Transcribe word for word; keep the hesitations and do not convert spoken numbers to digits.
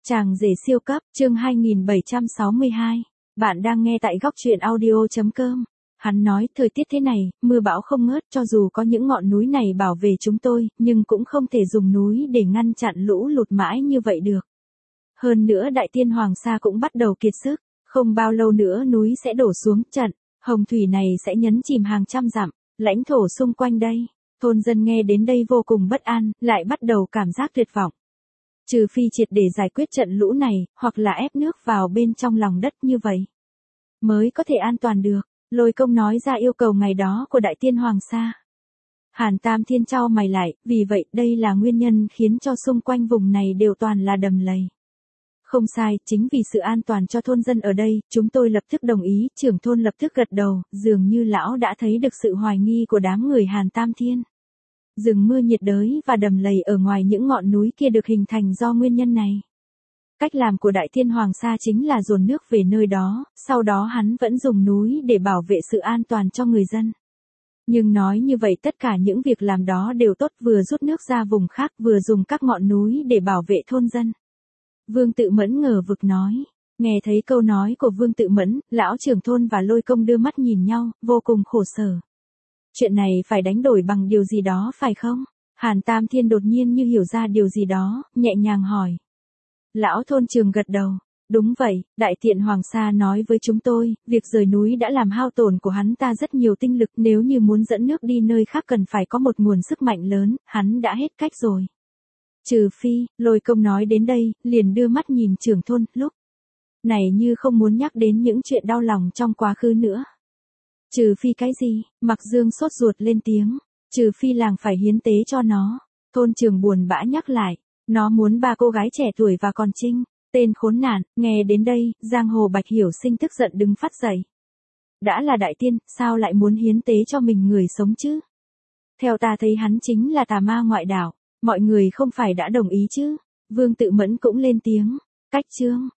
Chàng rể siêu cấp, chương hai nghìn bảy trăm sáu mươi hai. Bạn đang nghe tại góc truyện audio chấm com. Hắn nói, thời tiết thế này, mưa bão không ngớt, cho dù có những ngọn núi này bảo vệ chúng tôi, nhưng cũng không thể dùng núi để ngăn chặn lũ lụt mãi như vậy được. Hơn nữa Đại Tiên Hoàng Sa cũng bắt đầu kiệt sức, không bao lâu nữa núi sẽ đổ xuống, trận hồng thủy này sẽ nhấn chìm hàng trăm dặm, lãnh thổ xung quanh đây. Thôn dân nghe đến đây vô cùng bất an, lại bắt đầu cảm giác tuyệt vọng. Trừ phi triệt để giải quyết trận lũ này, hoặc là ép nước vào bên trong lòng đất như vậy, mới có thể an toàn được. Lôi Công nói ra yêu cầu ngày đó của Đại Tiên Hoàng Sa. Hàn Tam Thiên chau mày lại, vì vậy đây là nguyên nhân khiến cho xung quanh vùng này đều toàn là đầm lầy. Không sai, chính vì sự an toàn cho thôn dân ở đây, chúng tôi lập tức đồng ý, trưởng thôn lập tức gật đầu, dường như lão đã thấy được sự hoài nghi của đám người Hàn Tam Thiên. Rừng mưa nhiệt đới và đầm lầy ở ngoài những ngọn núi kia được hình thành do nguyên nhân này. Cách làm của Đại Tiên Hoàng Sa chính là dồn nước về nơi đó, sau đó hắn vẫn dùng núi để bảo vệ sự an toàn cho người dân. Nhưng nói như vậy tất cả những việc làm đó đều tốt, vừa rút nước ra vùng khác vừa dùng các ngọn núi để bảo vệ thôn dân. Vương Tự Mẫn ngờ vực nói. Nghe thấy câu nói của Vương Tự Mẫn, lão trưởng thôn và Lôi Công đưa mắt nhìn nhau, vô cùng khổ sở. Chuyện này phải đánh đổi bằng điều gì đó phải không? Hàn Tam Thiên đột nhiên như hiểu ra điều gì đó, nhẹ nhàng hỏi. Lão thôn trường gật đầu. Đúng vậy, Đại Tiện Hoàng Sa nói với chúng tôi, việc rời núi đã làm hao tổn của hắn ta rất nhiều tinh lực, nếu như muốn dẫn nước đi nơi khác cần phải có một nguồn sức mạnh lớn, hắn đã hết cách rồi. Trừ phi, Lôi Công nói đến đây, liền đưa mắt nhìn trưởng thôn, lúc này như không muốn nhắc đến những chuyện đau lòng trong quá khứ nữa. Trừ phi cái gì? Mặc Dương sốt ruột lên tiếng. Trừ phi làng phải hiến tế cho nó. Thôn trường buồn bã nhắc lại. Nó muốn ba cô gái trẻ tuổi và còn trinh. Tên khốn nạn. Nghe đến đây, giang hồ Bạch Hiểu Sinh tức giận đứng phát dậy. Đã là đại tiên, sao lại muốn hiến tế cho mình người sống chứ? Theo ta thấy hắn chính là tà ma ngoại đạo. Mọi người không phải đã đồng ý chứ? Vương Tự Mẫn cũng lên tiếng. Cách chương.